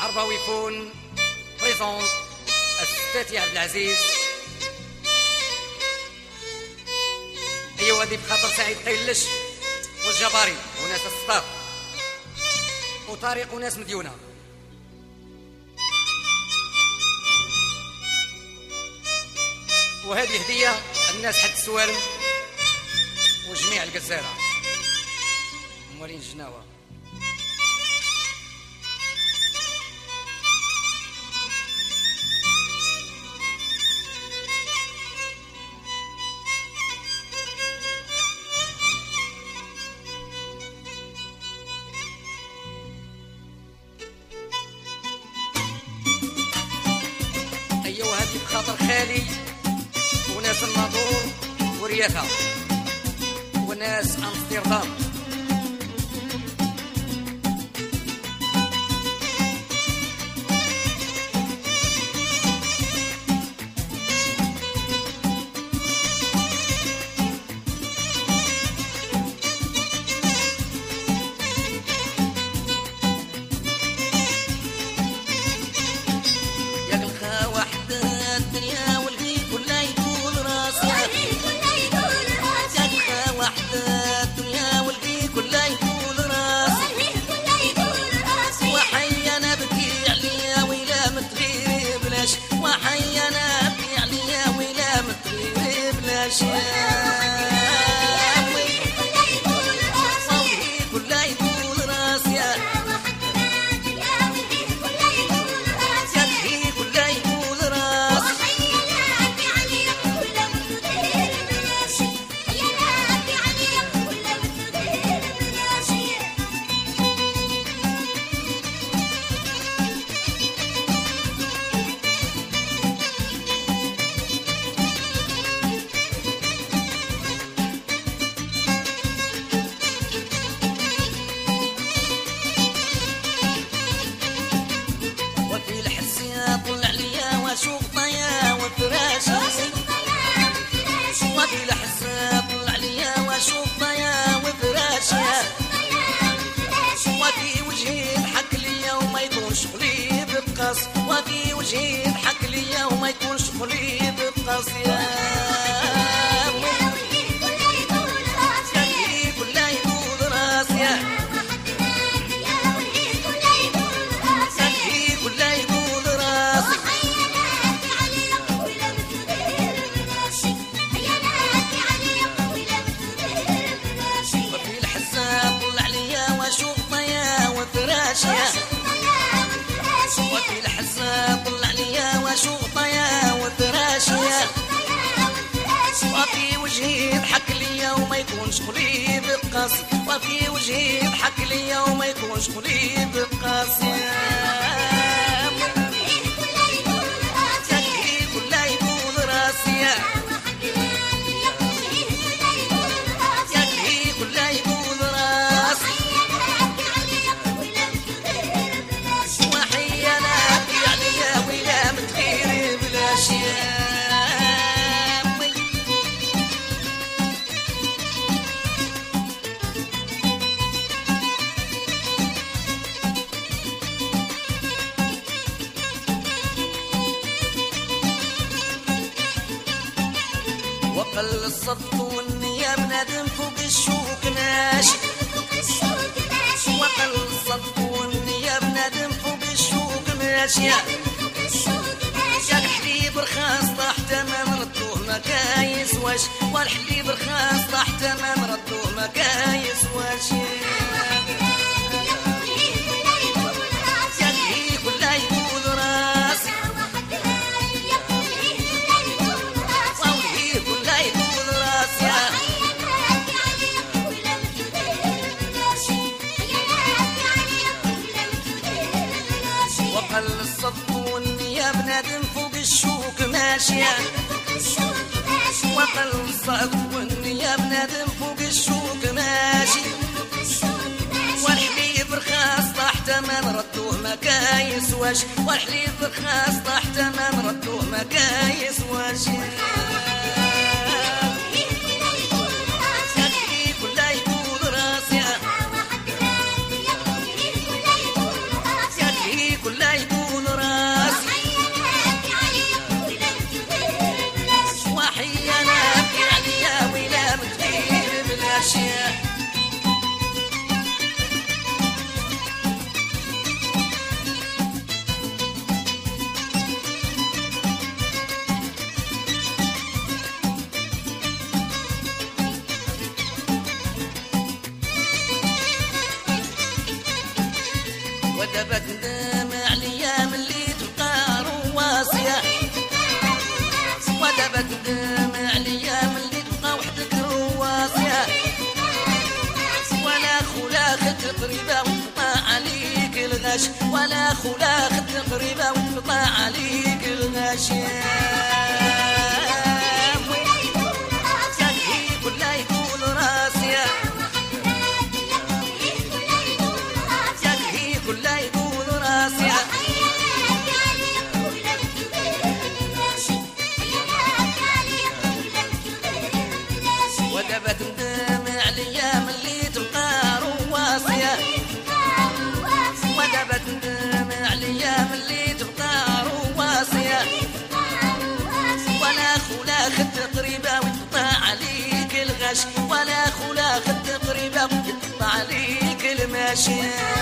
العرباوي يكون بريزونت الستاتي عبد العزيز. ايوا هذه بخاطر سعيد قيلش والجباري وناس السطاف وطارق وناس مديونه. وهذه هديه الناس حد السوالم وجميع الجزيره موالين الجناوه. ايوا هذه بخاطر خالي وناس الناظور ورياثة وناس امستردام. وفي وجهي يضحك ليا وما يكونش شغلي بقص يا كله يقول راسي كله يقول راسي وفي الحساب طلع ليا واشوف ضيا وفراشي وفي الحساب طلع ليا واشوف طيا وفراشيا وفي وجهي يضحك ليا وما يكون شغلي بقص وفي وجهي يضحك ليا وما يكون شغلي بقص كله يقول راسي كله يقول راسي وقل الصدق والنية بنادم فوق الشوك ماشي وقل الصدق والنية بنادم فوق الشوك ماشي يا الحليب رخاص تحت ما نردوه ما كايسواش والحليب رخاص تحت ما نردوه ما كايسواش كله يقول راسي كله يقول راسي وقل الصدق والنية بنادم فوق الشوك ماشية وقل الصدق والنية بنادم فوق الشوك ماشي والحليب رخاص تحت ما نردوه ما كايسواش والحليب رخاص تحت ما نردوه ما كايسواش كله يقول راسي كله ودابا تندم على الايام اللي تبقى رواسيه، ودابا تندم على الايام اللي تبقى وحدك رواسيه، ولا خولا خد قريبه وتقطع عليك الغش، ولا خولا خد قريبه وتقطع عليك الغش. ودابا تندم على الايام اللي تبقى رواسيه، ودابا تندم على الايام اللي تبقى رواسيه، ولا خولا خد قريبه وتقطع عليك الغش، ولا خولا خد قريبه وتقطع عليك المشي.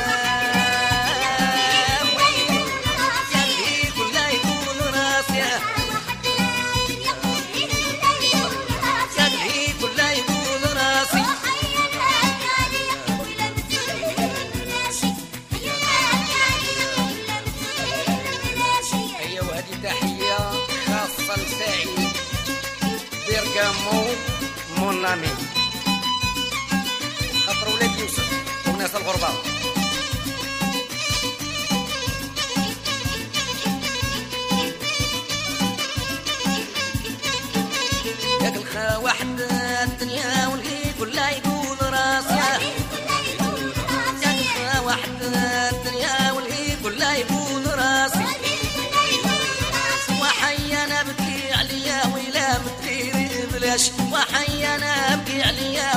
سعيد بيرغامو مونامي خاطر ولاد يوسف وناس الغربة. ياك الخا واحد الدنيا والهي كلها يقول راسيا، ياك الخا واحد الدنيا والهي كلها يقول راسي، وحي انا بكي عليا ويلا مدري بلاش، وحي انا ابكي عليا